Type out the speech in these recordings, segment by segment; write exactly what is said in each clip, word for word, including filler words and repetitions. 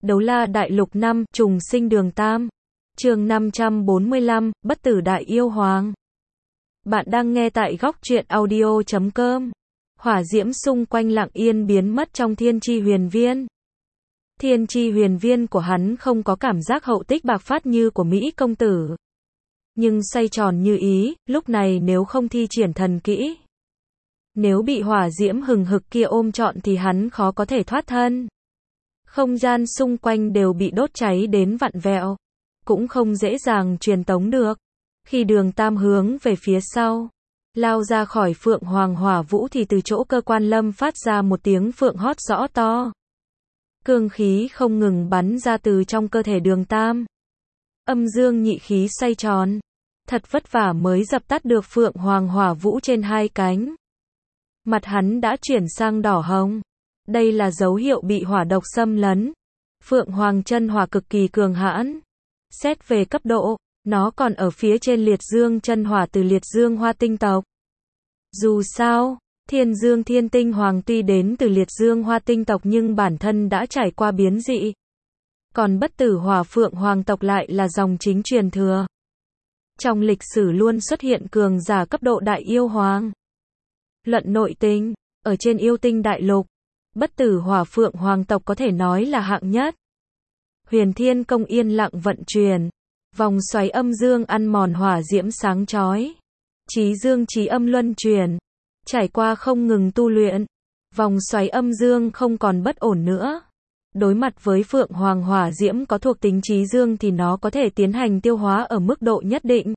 Đấu La Đại Lục năm, Trùng Sinh Đường Tam. Chương năm trăm bốn mươi lăm, Bất Tử Đại Yêu Hoàng. Bạn đang nghe tại góc truyện audio chấm com. Hỏa diễm xung quanh lặng yên biến mất trong thiên chi huyền viên. Thiên chi huyền viên của hắn không có cảm giác hậu tích bạc phát như của Mỹ công tử. Nhưng xoay tròn như ý, lúc này nếu không thi triển thần kỹ. Nếu bị hỏa diễm hừng hực kia ôm trọn thì hắn khó có thể thoát thân. Không gian xung quanh đều bị đốt cháy đến vặn vẹo. Cũng không dễ dàng truyền tống được. Khi Đường Tam hướng về phía sau, lao ra khỏi Phượng Hoàng Hỏa Vũ thì từ chỗ Cơ Quan Lâm phát ra một tiếng phượng hót rõ to. Cương khí không ngừng bắn ra từ trong cơ thể Đường Tam. Âm dương nhị khí xoay tròn. Thật vất vả mới dập tắt được Phượng Hoàng Hỏa Vũ trên hai cánh. Mặt hắn đã chuyển sang đỏ hồng. Đây là dấu hiệu bị hỏa độc xâm lấn. Phượng Hoàng chân hỏa cực kỳ cường hãn. Xét về cấp độ, nó còn ở phía trên liệt dương chân hỏa từ liệt dương hoa tinh tộc. Dù sao, thiên dương thiên tinh hoàng tuy đến từ liệt dương hoa tinh tộc nhưng bản thân đã trải qua biến dị. Còn bất tử hỏa phượng hoàng tộc lại là dòng chính truyền thừa. Trong lịch sử luôn xuất hiện cường giả cấp độ đại yêu hoàng. Luận nội tinh, ở trên yêu tinh đại lục, bất tử hỏa phượng hoàng tộc có thể nói là hạng nhất. Huyền Thiên Công yên lặng vận chuyển, vòng xoáy âm dương ăn mòn hỏa diễm sáng chói. Chí dương chí âm luân chuyển, trải qua không ngừng tu luyện, vòng xoáy âm dương không còn bất ổn nữa. Đối mặt với Phượng Hoàng hỏa diễm có thuộc tính chí dương thì nó có thể tiến hành tiêu hóa ở mức độ nhất định.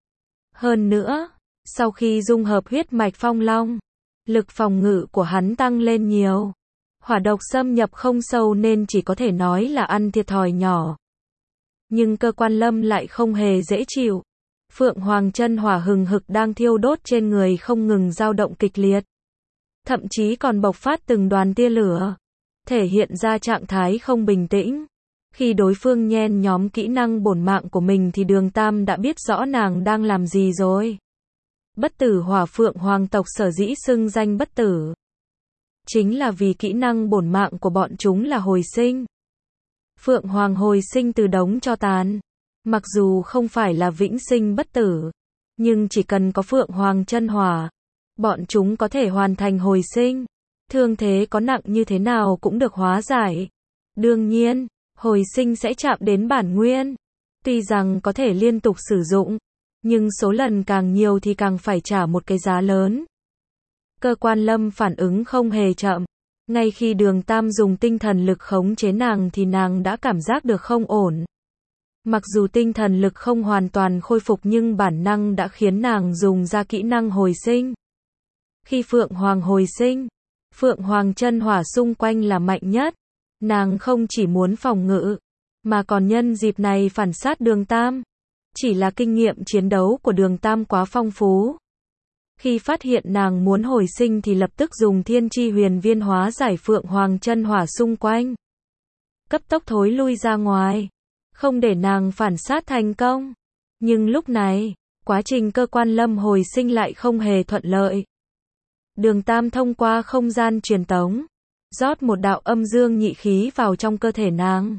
Hơn nữa, sau khi dung hợp huyết mạch phong long, lực phòng ngự của hắn tăng lên nhiều. Hỏa độc xâm nhập không sâu nên chỉ có thể nói là ăn thiệt thòi nhỏ. Nhưng Cơ Quan Lâm lại không hề dễ chịu. Phượng Hoàng chân hỏa hừng hực đang thiêu đốt trên người không ngừng dao động kịch liệt. Thậm chí còn bộc phát từng đoàn tia lửa. Thể hiện ra trạng thái không bình tĩnh. Khi đối phương nhen nhóm kỹ năng bổn mạng của mình thì Đường Tam đã biết rõ nàng đang làm gì rồi. Bất tử hỏa Phượng Hoàng tộc sở dĩ xưng danh bất tử. Chính là vì kỹ năng bổn mạng của bọn chúng là hồi sinh. Phượng Hoàng hồi sinh từ đống tro tàn. Mặc dù không phải là vĩnh sinh bất tử, nhưng chỉ cần có Phượng Hoàng chân hỏa, bọn chúng có thể hoàn thành hồi sinh. Thương thế có nặng như thế nào cũng được hóa giải. Đương nhiên, hồi sinh sẽ chạm đến bản nguyên. Tuy rằng có thể liên tục sử dụng, nhưng số lần càng nhiều thì càng phải trả một cái giá lớn. Cơ Quan Lâm phản ứng không hề chậm. Ngay khi Đường Tam dùng tinh thần lực khống chế nàng thì nàng đã cảm giác được không ổn. Mặc dù tinh thần lực không hoàn toàn khôi phục nhưng bản năng đã khiến nàng dùng ra kỹ năng hồi sinh. Khi Phượng Hoàng hồi sinh, Phượng Hoàng chân hỏa xung quanh là mạnh nhất. Nàng không chỉ muốn phòng ngự, mà còn nhân dịp này phản sát Đường Tam. Chỉ là kinh nghiệm chiến đấu của Đường Tam quá phong phú. Khi phát hiện nàng muốn hồi sinh thì lập tức dùng thiên chi huyền viên hóa giải Phượng Hoàng chân hỏa xung quanh. Cấp tốc thối lui ra ngoài. Không để nàng phản sát thành công. Nhưng lúc này, quá trình Cơ Quan Lâm hồi sinh lại không hề thuận lợi. Đường Tam thông qua không gian truyền tống, rót một đạo âm dương nhị khí vào trong cơ thể nàng.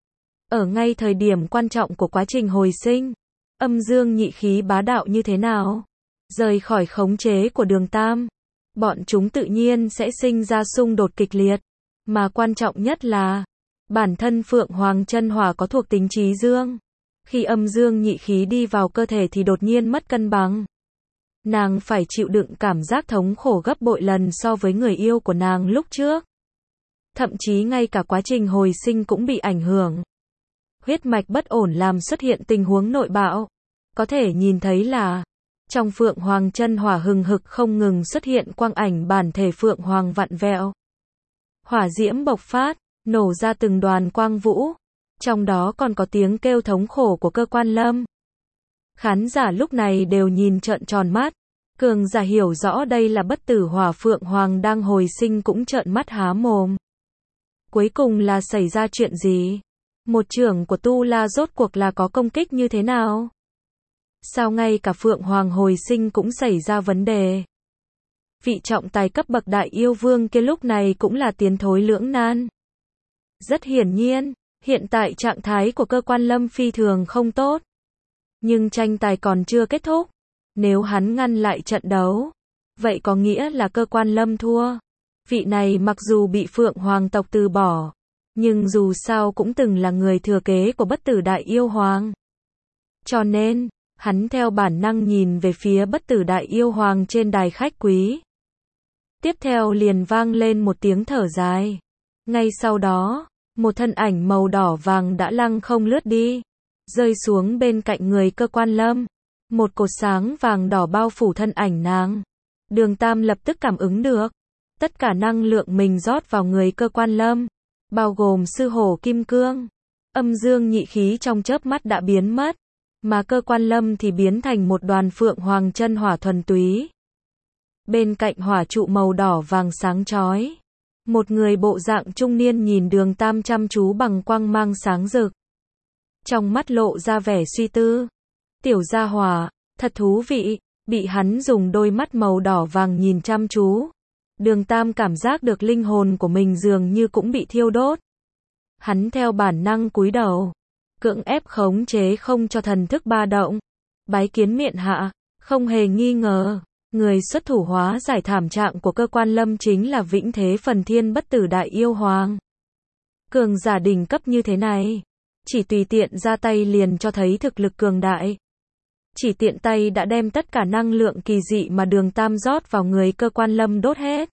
Ở ngay thời điểm quan trọng của quá trình hồi sinh, âm dương nhị khí bá đạo như thế nào? Rời khỏi khống chế của Đường Tam, bọn chúng tự nhiên sẽ sinh ra xung đột kịch liệt. Mà quan trọng nhất là, bản thân Phượng Hoàng chân hỏa có thuộc tính chí dương. Khi âm dương nhị khí đi vào cơ thể thì đột nhiên mất cân bằng. Nàng phải chịu đựng cảm giác thống khổ gấp bội lần so với người yêu của nàng lúc trước. Thậm chí ngay cả quá trình hồi sinh cũng bị ảnh hưởng. Huyết mạch bất ổn làm xuất hiện tình huống nội bạo. Có thể nhìn thấy là trong Phượng Hoàng chân hỏa hừng hực không ngừng xuất hiện quang ảnh bản thể Phượng Hoàng vặn vẹo. Hỏa diễm bộc phát, nổ ra từng đoàn quang vũ. Trong đó còn có tiếng kêu thống khổ của Cơ Quan Lâm. Khán giả lúc này đều nhìn trợn tròn mắt. Cường giả hiểu rõ đây là bất tử hỏa Phượng Hoàng đang hồi sinh cũng trợn mắt há mồm. Cuối cùng là xảy ra chuyện gì? Một trưởng của Tu La rốt cuộc là có công kích như thế nào? Sao ngay cả Phượng Hoàng hồi sinh cũng xảy ra vấn đề? Vị trọng tài cấp bậc đại yêu vương kia lúc này cũng là tiến thối lưỡng nan. Rất hiển nhiên, Hiện tại trạng thái của cơ quan lâm phi thường không tốt. Nhưng tranh tài còn chưa kết thúc. Nếu hắn ngăn lại trận đấu, vậy có nghĩa là cơ quan lâm thua. Vị này mặc dù bị Phượng Hoàng tộc từ bỏ, nhưng dù sao cũng từng là người thừa kế của bất tử đại yêu hoàng. Cho nên, hắn theo bản năng nhìn về phía bất tử đại yêu hoàng trên đài khách quý. Tiếp theo liền vang lên một tiếng thở dài. Ngay sau đó, một thân ảnh màu đỏ vàng đã lăng không lướt đi, rơi xuống bên cạnh người cơ quan lâm. Một cột sáng vàng đỏ bao phủ thân ảnh nàng. Đường Tam lập tức cảm ứng được. Tất cả năng lượng mình rót vào người cơ quan lâm, bao gồm sư hổ kim cương, âm dương nhị khí trong chớp mắt đã biến mất, mà cơ quan lâm thì biến thành một đoàn phượng hoàng chân hỏa thuần túy. Bên cạnh hỏa trụ màu đỏ vàng sáng chói, một người bộ dạng trung niên nhìn Đường Tam chăm chú bằng quang mang sáng rực. Trong mắt lộ ra vẻ suy tư. Tiểu gia hỏa, thật thú vị, bị hắn dùng đôi mắt màu đỏ vàng nhìn chăm chú. Đường Tam cảm giác được linh hồn của mình dường như cũng bị thiêu đốt. Hắn theo bản năng cúi đầu, cưỡng ép khống chế không cho thần thức ba động. Bái kiến miện hạ, không hề nghi ngờ, người xuất thủ hóa giải thảm trạng của cơ quan lâm chính là vĩnh thế phần thiên bất tử đại yêu hoàng. Cường giả đỉnh cấp như thế này, chỉ tùy tiện ra tay liền cho thấy thực lực cường đại. Chỉ tiện tay đã đem tất cả năng lượng kỳ dị mà Đường Tam rót vào người cơ quan lâm đốt hết.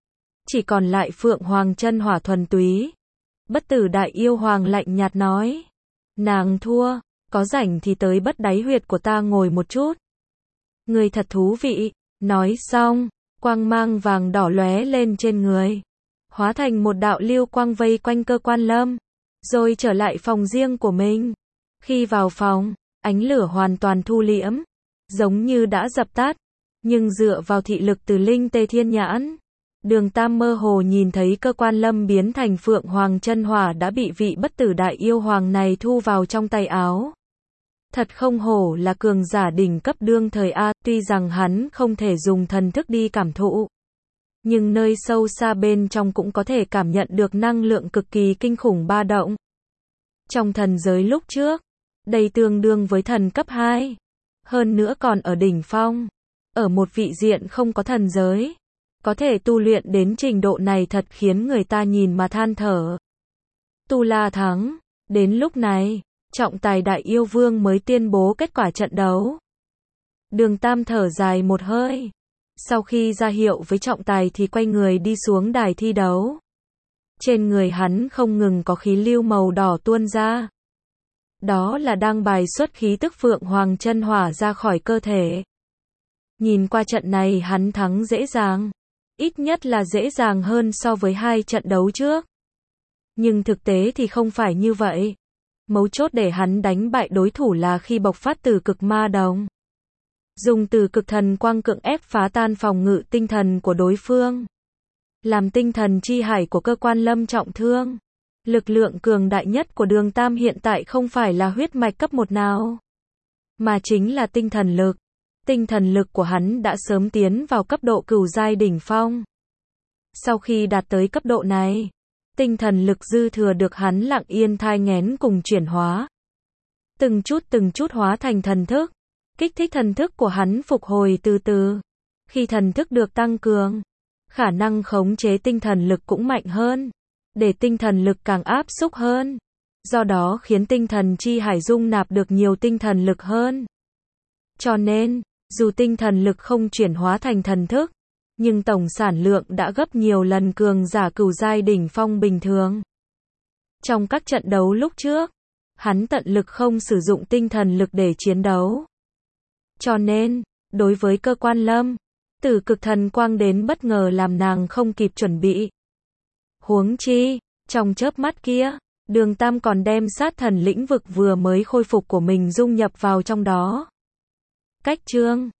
Chỉ còn lại Phượng Hoàng chân hỏa thuần túy. Bất tử đại yêu hoàng lạnh nhạt nói. Nàng thua, có rảnh thì tới bất đáy huyệt của ta ngồi một chút. Người thật thú vị. Nói xong, quang mang vàng đỏ lóe lên trên người, hóa thành một đạo lưu quang vây quanh cơ quan lâm, rồi trở lại phòng riêng của mình. Khi vào phòng, ánh lửa hoàn toàn thu liễm, giống như đã dập tắt, nhưng dựa vào thị lực từ linh tê thiên nhãn, Đường Tam mơ hồ nhìn thấy cơ quan lâm biến thành Phượng Hoàng chân hỏa đã bị vị bất tử đại yêu hoàng này thu vào trong tay áo. Thật không hổ là cường giả đỉnh cấp đương thời A, tuy rằng hắn không thể dùng thần thức đi cảm thụ, nhưng nơi sâu xa bên trong cũng có thể cảm nhận được năng lượng cực kỳ kinh khủng ba động. Trong thần giới lúc trước, đây tương đương với thần cấp hai, hơn nữa còn ở đỉnh phong, ở một vị diện không có thần giới, có thể tu luyện đến trình độ này thật khiến người ta nhìn mà than thở. Tu La thắng, đến lúc này, trọng tài đại yêu vương mới tuyên bố kết quả trận đấu. Đường Tam thở dài một hơi. Sau khi ra hiệu với trọng tài thì quay người đi xuống đài thi đấu. Trên người hắn không ngừng có khí lưu màu đỏ tuôn ra. Đó là đang bài xuất khí tức Phượng Hoàng chân hỏa ra khỏi cơ thể. Nhìn qua trận này hắn thắng dễ dàng. Ít nhất là dễ dàng hơn so với hai trận đấu trước. Nhưng thực tế thì không phải như vậy. Mấu chốt để hắn đánh bại đối thủ là khi bộc phát từ cực ma đồng. Dùng từ cực thần quang cưỡng ép phá tan phòng ngự tinh thần của đối phương. Làm tinh thần chi hải của cơ quan lâm trọng thương. Lực lượng cường đại nhất của Đường Tam hiện tại không phải là huyết mạch cấp một nào, mà chính là tinh thần lực. Tinh thần lực của hắn đã sớm tiến vào cấp độ cửu giai đỉnh phong. Sau khi đạt tới cấp độ này, tinh thần lực dư thừa được hắn lặng yên thai nghén cùng chuyển hóa. Từng chút từng chút hóa thành thần thức. Kích thích thần thức của hắn phục hồi từ từ. Khi thần thức được tăng cường, khả năng khống chế tinh thần lực cũng mạnh hơn. Để tinh thần lực càng áp xúc hơn. Do đó khiến tinh thần chi hải dung nạp được nhiều tinh thần lực hơn. Cho nên, dù tinh thần lực không chuyển hóa thành thần thức, nhưng tổng sản lượng đã gấp nhiều lần cường giả cửu giai đỉnh phong bình thường. Trong các trận đấu lúc trước, hắn tận lực không sử dụng tinh thần lực để chiến đấu. Cho nên, đối với cơ quan lâm, từ cực thần quang đến bất ngờ làm nàng không kịp chuẩn bị. Huống chi, trong chớp mắt kia, Đường Tam còn đem sát thần lĩnh vực vừa mới khôi phục của mình dung nhập vào trong đó. Cách chương